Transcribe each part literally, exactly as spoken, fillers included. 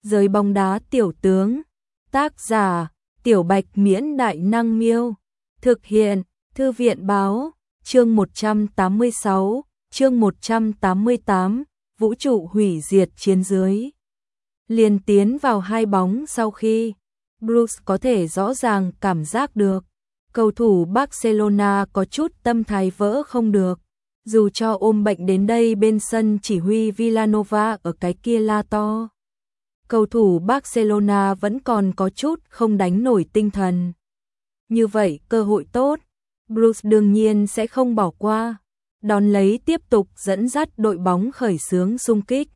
Giới bóng đá tiểu tướng. Tác giả: Tiểu Bạch Miễn Đại Năng Miêu. Thực hiện: Thư viện báo. Chương một trăm tám mươi sáu, chương một trăm tám mươi tám, vũ trụ hủy diệt chiến dưới. Liền tiến vào hai bóng sau khi Bruce có thể rõ ràng cảm giác được cầu thủ Barcelona có chút tâm thái vỡ không được. Dù cho ôm bệnh đến đây bên sân chỉ huy Villanova ở cái kia la to, cầu thủ Barcelona vẫn còn có chút không đánh nổi tinh thần. Như vậy cơ hội tốt, Bruce đương nhiên sẽ không bỏ qua, đón lấy tiếp tục dẫn dắt đội bóng khởi xướng xung kích.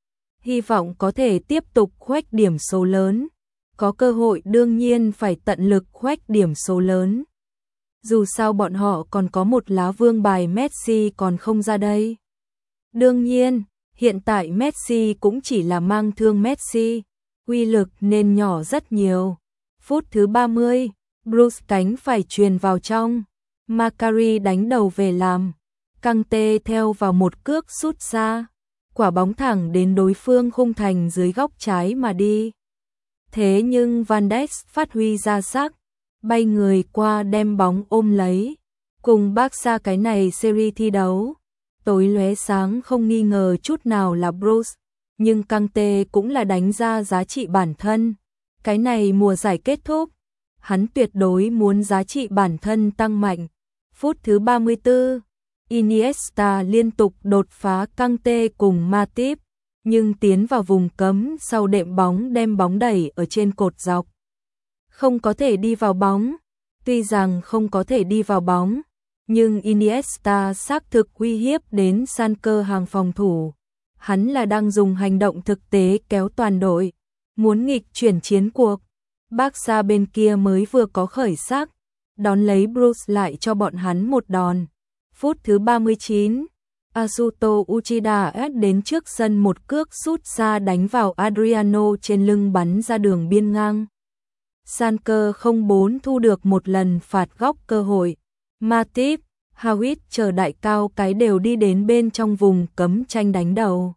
Hy vọng có thể tiếp tục khoét điểm số lớn, có cơ hội đương nhiên phải tận lực khoét điểm số lớn. Dù sao bọn họ còn có một lá vương bài Messi còn không ra đây. Đương nhiên, hiện tại Messi cũng chỉ là mang thương Messi, uy lực nên nhỏ rất nhiều. Phút thứ ba mươi, Bruce cánh phải truyền vào trong, Macari đánh đầu về làm, Kanté theo vào một cước sút xa, quả bóng thẳng đến đối phương khung thành dưới góc trái mà đi. Thế nhưng Van Dijk phát huy ra sắc, bay người qua đem bóng ôm lấy. Cùng Barca cái này series thi đấu tối lóe sáng không nghi ngờ chút nào là Bruce, nhưng Kanté cũng là đánh ra giá trị bản thân. Cái này mùa giải kết thúc, hắn tuyệt đối muốn giá trị bản thân tăng mạnh. Phút thứ ba mươi tư, Iniesta liên tục đột phá Kanté cùng Matip, nhưng tiến vào vùng cấm sau đệm bóng đem bóng đẩy ở trên cột dọc. Không có thể đi vào bóng. Tuy rằng không có thể đi vào bóng, nhưng Iniesta xác thực uy hiếp đến san cơ hàng phòng thủ. Hắn là đang dùng hành động thực tế kéo toàn đội, muốn nghịch chuyển chiến cuộc. Barca bên kia mới vừa có khởi sắc, đón lấy Bruce lại cho bọn hắn một đòn. Phút thứ ba mươi chín, Asuto Uchida đến trước sân một cước sút xa đánh vào Adriano trên lưng bắn ra đường biên ngang. San cơ không bốn thu được một lần phạt góc cơ hội. Matip, Hawit chờ đại cao cái đều đi đến bên trong vùng cấm tranh đánh đầu.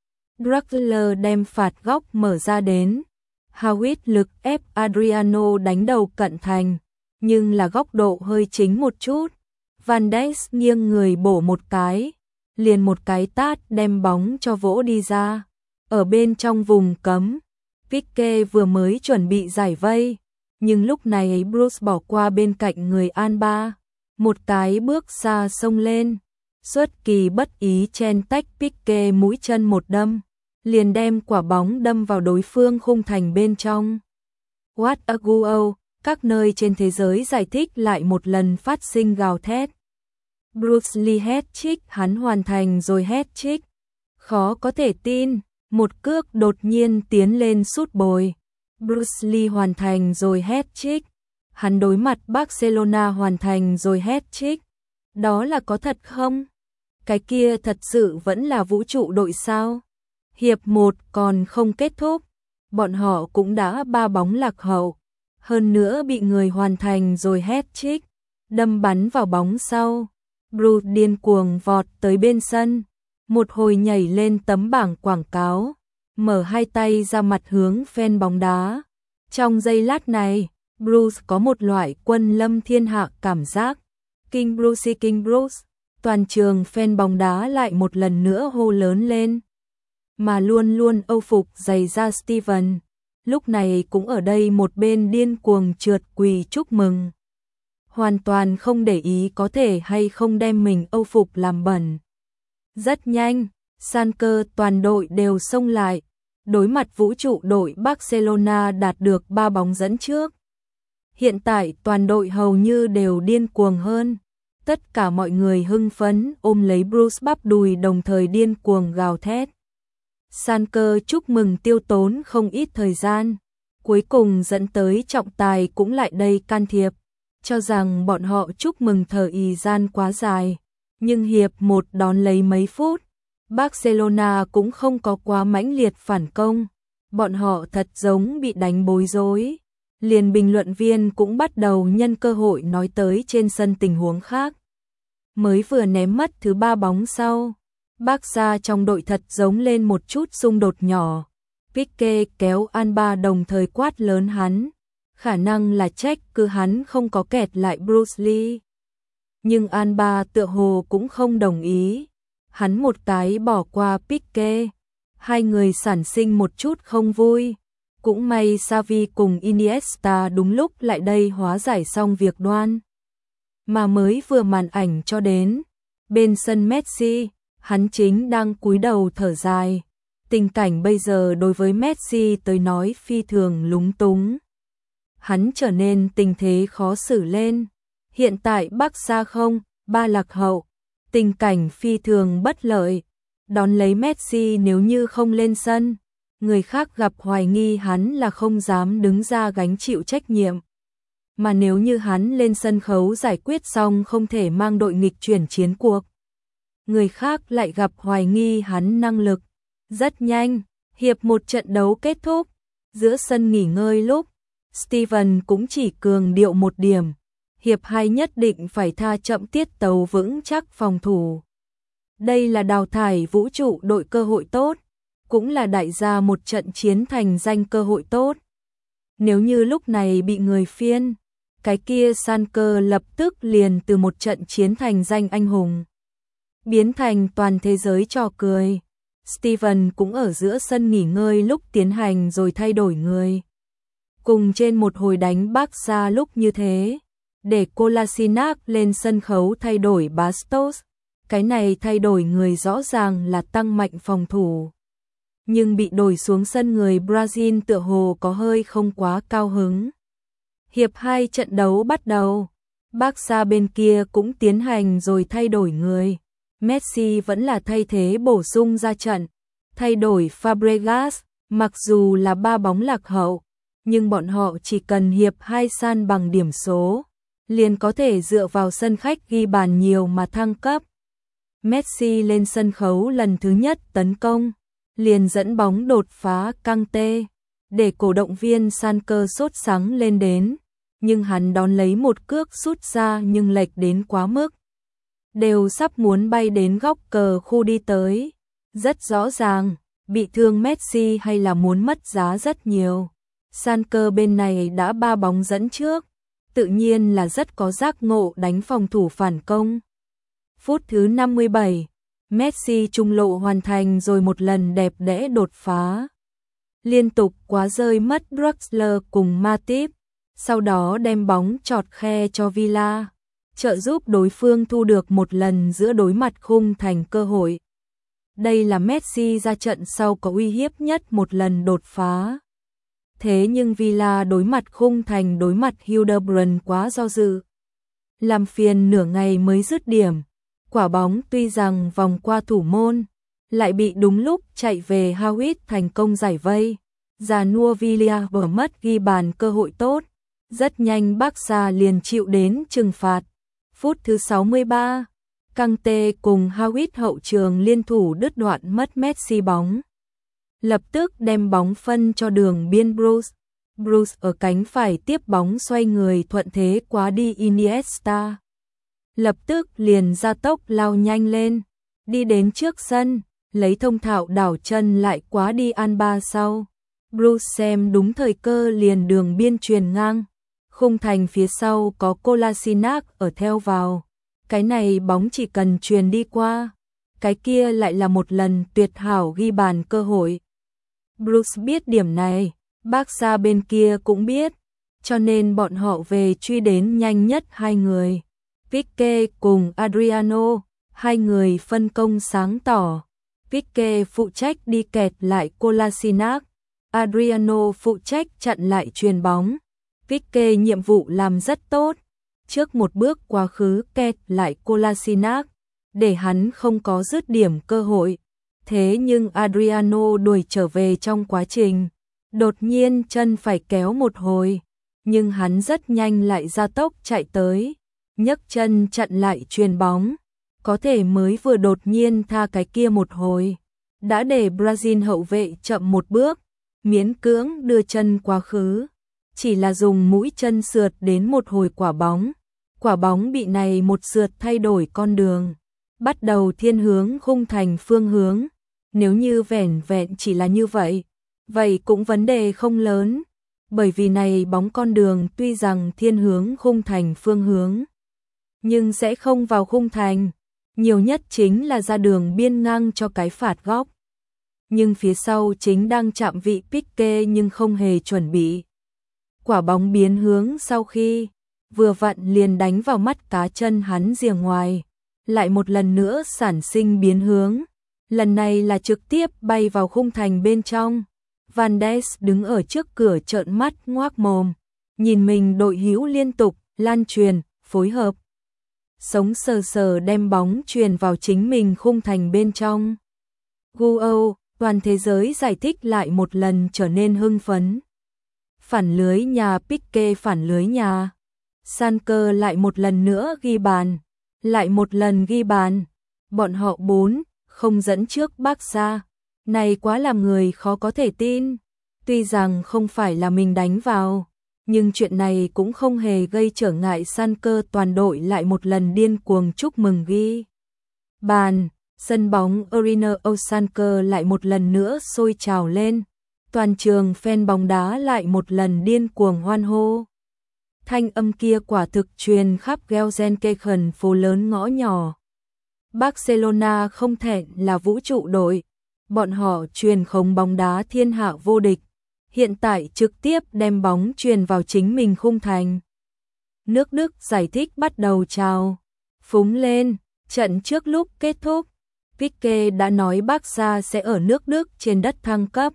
Draxler đem phạt góc mở ra đến. Hawit lực ép Adriano đánh đầu cận thành, nhưng là góc độ hơi chính một chút. Van Dijk nghiêng người bổ một cái, liền một cái tát đem bóng cho vỗ đi ra. Ở bên trong vùng cấm, Pique vừa mới chuẩn bị giải vây, nhưng lúc này Bruce bỏ qua bên cạnh người Alba, một cái bước xa xông lên, xuất kỳ bất ý chen tách Pique mũi chân một đâm, liền đem quả bóng đâm vào đối phương khung thành bên trong. What a goal! Các nơi trên thế giới giải thích lại một lần phát sinh gào thét. Bruce Lee hat-trick, hắn hoàn thành rồi hat-trick. Khó có thể tin, một cước đột nhiên tiến lên sút bồi. Bruce Lee hoàn thành rồi hat-trick. Hắn đối mặt Barcelona hoàn thành rồi hat-trick. Đó là có thật không? Cái kia thật sự vẫn là vũ trụ đội sao? Hiệp một còn không kết thúc, bọn họ cũng đã ba bóng lạc hậu, hơn nữa bị người hoàn thành rồi hat-trick, đâm bắn vào bóng sau. Bruce điên cuồng vọt tới bên sân, một hồi nhảy lên tấm bảng quảng cáo, mở hai tay ra mặt hướng fan bóng đá. Trong giây lát này, Bruce có một loại quân lâm thiên hạ cảm giác. King Bruce, King Bruce, toàn trường fan bóng đá lại một lần nữa hô lớn lên. Mà luôn luôn âu phục giày da Steven, lúc này cũng ở đây một bên điên cuồng trượt quỳ chúc mừng. Hoàn toàn không để ý có thể hay không đem mình âu phục làm bẩn. Rất nhanh, san cơ toàn đội đều xông lại, đối mặt vũ trụ đội Barcelona đạt được ba bóng dẫn trước. Hiện tại toàn đội hầu như đều điên cuồng hơn. Tất cả mọi người hưng phấn ôm lấy Bruce bắp đùi đồng thời điên cuồng gào thét. San cơ chúc mừng tiêu tốn không ít thời gian, cuối cùng dẫn tới trọng tài cũng lại đây can thiệp, cho rằng bọn họ chúc mừng thời gian quá dài, nhưng hiệp một đón lấy mấy phút, Barcelona cũng không có quá mãnh liệt phản công, bọn họ thật giống bị đánh bối rối. Liền bình luận viên cũng bắt đầu nhân cơ hội nói tới trên sân tình huống khác. Mới vừa ném mất thứ ba bóng sau, Barca trong đội thật giống lên một chút xung đột nhỏ. Pique kéo Alba đồng thời quát lớn hắn. Khả năng là trách cứ hắn không có kẹt lại Bruce Lee. Nhưng Alba tựa hồ cũng không đồng ý. Hắn một cái bỏ qua Pique. Hai người sản sinh một chút không vui. Cũng may Xavi cùng Iniesta đúng lúc lại đây hóa giải xong việc đoan. Mà mới vừa màn ảnh cho đến. Bên sân Messi, hắn chính đang cúi đầu thở dài. Tình cảnh bây giờ đối với Messi tới nói phi thường lúng túng. Hắn trở nên tình thế khó xử lên. Hiện tại Barca không, ba lạc hậu. Tình cảnh phi thường bất lợi. Đón lấy Messi nếu như không lên sân, người khác gặp hoài nghi hắn là không dám đứng ra gánh chịu trách nhiệm. Mà nếu như hắn lên sân khấu giải quyết xong không thể mang đội nghịch chuyển chiến cuộc, người khác lại gặp hoài nghi hắn năng lực. Rất nhanh, hiệp một trận đấu kết thúc, giữa sân nghỉ ngơi lúc, Steven cũng chỉ cường điệu một điểm. Hiệp hai nhất định phải tha chậm tiết tấu vững chắc phòng thủ. Đây là đào thải vũ trụ đội cơ hội tốt, cũng là đại gia một trận chiến thành danh cơ hội tốt. Nếu như lúc này bị người phiên, cái kia Sanker lập tức liền từ một trận chiến thành danh anh hùng, biến thành toàn thế giới trò cười. Steven cũng ở giữa sân nghỉ ngơi lúc tiến hành rồi thay đổi người. Cùng trên một hồi đánh Barca lúc như thế, để Kolasinac lên sân khấu thay đổi Bastos. Cái này thay đổi người rõ ràng là tăng mạnh phòng thủ. Nhưng bị đổi xuống sân người Brazil tựa hồ có hơi không quá cao hứng. Hiệp hai trận đấu bắt đầu. Barca bên kia cũng tiến hành rồi thay đổi người. Messi vẫn là thay thế bổ sung ra trận. Thay đổi Fabregas, mặc dù là ba bóng lạc hậu, nhưng bọn họ chỉ cần hiệp hai san bằng điểm số, liền có thể dựa vào sân khách ghi bàn nhiều mà thăng cấp. Messi lên sân khấu lần thứ nhất tấn công, liền dẫn bóng đột phá Kanté, để cổ động viên Sanker sốt sắng lên đến, nhưng hắn đón lấy một cước sút ra nhưng lệch đến quá mức. Đều sắp muốn bay đến góc cờ khu đi tới. Rất rõ ràng, bị thương Messi hay là muốn mất giá rất nhiều. Sanker bên này đã ba bóng dẫn trước, tự nhiên là rất có giác ngộ đánh phòng thủ phản công. Phút thứ năm mươi bảy, Messi trung lộ hoàn thành rồi một lần đẹp đẽ đột phá. Liên tục quá rơi mất Draxler cùng Matip, sau đó đem bóng chọt khe cho Villa, trợ giúp đối phương thu được một lần giữa đối mặt khung thành cơ hội. Đây là Messi ra trận sau có uy hiếp nhất một lần đột phá. Thế nhưng Villa đối mặt khung thành đối mặt Hildebrand quá do dự, làm phiền nửa ngày mới dứt điểm. Quả bóng tuy rằng vòng qua thủ môn, lại bị đúng lúc chạy về Hawit thành công giải vây. Già nua Villa bỏ mất ghi bàn cơ hội tốt. Rất nhanh Barca liền chịu đến trừng phạt. Phút thứ sáu mươi ba, Kanté cùng Hawit hậu trường liên thủ đứt đoạn mất Messi bóng. Lập tức đem bóng phân cho đường biên Bruce. Bruce ở cánh phải tiếp bóng xoay người thuận thế quá đi Iniesta. Lập tức liền ra tốc lao nhanh lên, đi đến trước sân, lấy thông thạo đảo chân lại quá đi Alba sau. Bruce xem đúng thời cơ liền đường biên truyền ngang. Khung thành phía sau có Kolasinac ở theo vào. Cái này bóng chỉ cần truyền đi qua, cái kia lại là một lần tuyệt hảo ghi bàn cơ hội. Bruce biết điểm này, Barca bên kia cũng biết, cho nên bọn họ về truy đến nhanh nhất hai người. Pique cùng Adriano, hai người phân công sáng tỏ. Pique phụ trách đi kẹt lại Kolasinac, Adriano phụ trách chặn lại chuyền bóng. Pique nhiệm vụ làm rất tốt, trước một bước quá khứ kẹt lại Kolasinac, để hắn không có dứt điểm cơ hội. Thế nhưng Adriano đuổi trở về trong quá trình, đột nhiên chân phải kéo một hồi, nhưng hắn rất nhanh lại ra tốc chạy tới, nhấc chân chặn lại chuyền bóng, có thể mới vừa đột nhiên tha cái kia một hồi, đã để Brazil hậu vệ chậm một bước, miễn cưỡng đưa chân quá khứ, chỉ là dùng mũi chân sượt đến một hồi quả bóng, quả bóng bị này một sượt thay đổi con đường, bắt đầu thiên hướng khung thành phương hướng. Nếu như vẻn vẹn chỉ là như vậy, vậy cũng vấn đề không lớn, bởi vì này bóng con đường tuy rằng thiên hướng khung thành phương hướng, nhưng sẽ không vào khung thành, nhiều nhất chính là ra đường biên ngang cho cái phạt góc. Nhưng phía sau chính đang chạm vị Pique nhưng không hề chuẩn bị. Quả bóng biến hướng sau khi vừa vặn liền đánh vào mắt cá chân hắn rìa ngoài, lại một lần nữa sản sinh biến hướng, lần này là trực tiếp bay vào khung thành bên trong. Van Ness đứng ở trước cửa trợn mắt ngoác mồm, nhìn mình đội hữu liên tục lan truyền, phối hợp, sống sờ sờ đem bóng truyền vào chính mình khung thành bên trong. Guo, toàn thế giới giải thích lại một lần trở nên hưng phấn. Phản lưới nhà Pique, phản lưới nhà. Sanker lại một lần nữa ghi bàn, lại một lần ghi bàn. Bọn họ bốn không dẫn trước Barca. Này quá làm người khó có thể tin. Tuy rằng không phải là mình đánh vào, nhưng chuyện này cũng không hề gây trở ngại Sanker, toàn đội lại một lần điên cuồng chúc mừng ghi bàn. Sân bóng Arena Osanker lại một lần nữa sôi trào lên. Toàn trường fan bóng đá lại một lần điên cuồng hoan hô. Thanh âm kia quả thực truyền khắp Gelsenkirchen, phố lớn ngõ nhỏ. Barcelona không thẹn là vũ trụ đội. Bọn họ truyền khống bóng đá thiên hạ vô địch. Hiện tại trực tiếp đem bóng truyền vào chính mình khung thành. Nước Đức giải thích bắt đầu trào phúng lên. Trận trước lúc kết thúc, Pique đã nói Barca sẽ ở nước Đức trên đất thăng cấp.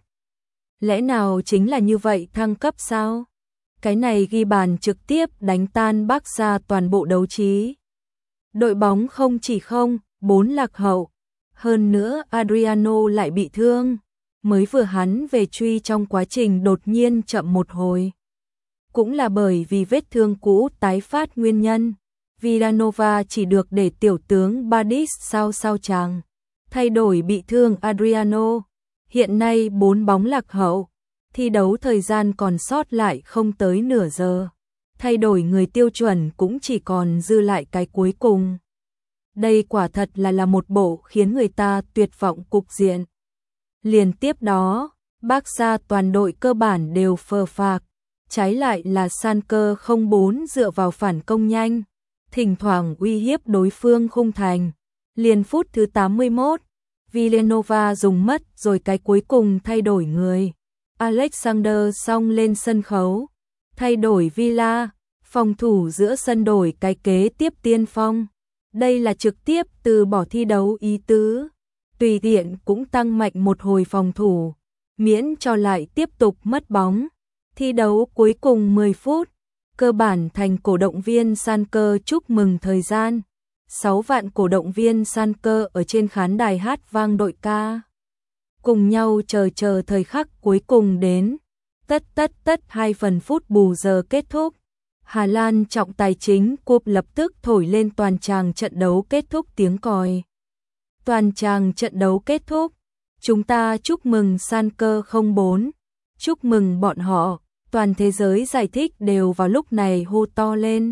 Lẽ nào chính là như vậy thăng cấp sao? Cái này ghi bàn trực tiếp đánh tan Barca toàn bộ đấu trí. Đội bóng không chỉ không, bốn lạc hậu. Hơn nữa Adriano lại bị thương. Mới vừa hắn về truy trong quá trình đột nhiên chậm một hồi. Cũng là bởi vì vết thương cũ tái phát nguyên nhân. Villanova chỉ được để tiểu tướng Badis sao sao chàng. Thay đổi bị thương Adriano. Hiện nay bốn bóng lạc hậu. Thi đấu thời gian còn sót lại không tới nửa giờ. Thay đổi người tiêu chuẩn cũng chỉ còn dư lại cái cuối cùng. Đây quả thật là là một bộ khiến người ta tuyệt vọng cục diện. Liên tiếp đó, Barca toàn đội cơ bản đều phờ phạc. Trái lại là Sanker không bốn dựa vào phản công nhanh. Thỉnh thoảng uy hiếp đối phương khung thành. Liền phút thứ tám mươi mốt, Villanova dùng mất rồi cái cuối cùng thay đổi người. Alexander xong lên sân khấu, thay đổi Villa, phòng thủ giữa sân đổi cái kế tiếp tiên phong. Đây là trực tiếp từ bỏ thi đấu ý tứ, tùy tiện cũng tăng mạnh một hồi phòng thủ, miễn cho lại tiếp tục mất bóng. Thi đấu cuối cùng mười phút, cơ bản thành cổ động viên Sanker chúc mừng thời gian. sáu vạn cổ động viên Sanker ở trên khán đài hát vang đội ca. Cùng nhau chờ chờ thời khắc cuối cùng đến. Tất tất tất hai phần phút bù giờ kết thúc. Hà Lan trọng tài chính cúp lập tức thổi lên toàn tràng trận đấu kết thúc tiếng còi. Toàn tràng trận đấu kết thúc. Chúng ta chúc mừng Sanker không bốn. Chúc mừng bọn họ. Toàn thế giới giải thích đều vào lúc này hô to lên.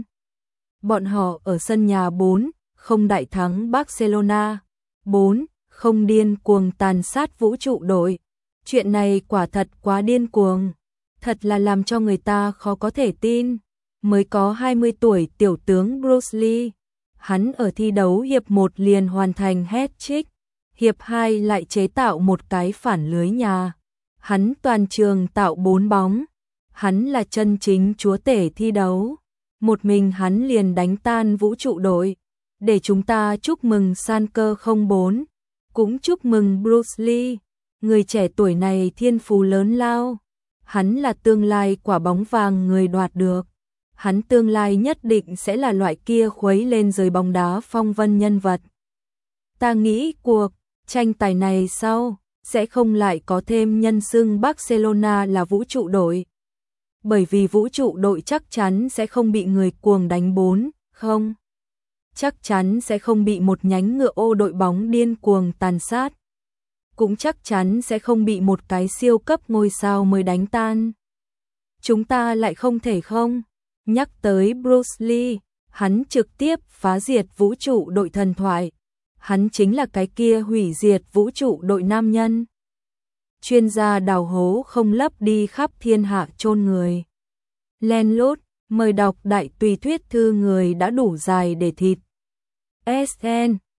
Bọn họ ở sân nhà bốn, không đại thắng Barcelona. bốn, không điên cuồng tàn sát vũ trụ đội. Chuyện này quả thật quá điên cuồng. Thật là làm cho người ta khó có thể tin. Mới có hai mươi tuổi tiểu tướng Bruce Lee. Hắn ở thi đấu hiệp một liền hoàn thành hat-trick. Hiệp hai lại chế tạo một cái phản lưới nhà. Hắn toàn trường tạo bốn bóng. Hắn là chân chính chúa tể thi đấu. Một mình hắn liền đánh tan vũ trụ đội. Để chúng ta chúc mừng Sanker không bốn. Cũng chúc mừng Bruce Lee. Người trẻ tuổi này thiên phú lớn lao. Hắn là tương lai quả bóng vàng người đoạt được. Hắn tương lai nhất định sẽ là loại kia khuấy lên giới bóng đá phong vân nhân vật. Ta nghĩ cuộc tranh tài này sau sẽ không lại có thêm nhân xưng Barcelona là vũ trụ đội. Bởi vì vũ trụ đội chắc chắn sẽ không bị người cuồng đánh bốn, không. Chắc chắn sẽ không bị một nhánh ngựa ô đội bóng điên cuồng tàn sát. Cũng chắc chắn sẽ không bị một cái siêu cấp ngôi sao mới đánh tan. Chúng ta lại không thể không. Nhắc tới Bruce Lee, hắn trực tiếp phá diệt vũ trụ đội thần thoại. Hắn chính là cái kia hủy diệt vũ trụ đội nam nhân. chuyên gia đào hố không lấp đi khắp thiên hạ chôn người. Len lút, mời đọc đại tùy thuyết thư người đã đủ dài để thịt. ét en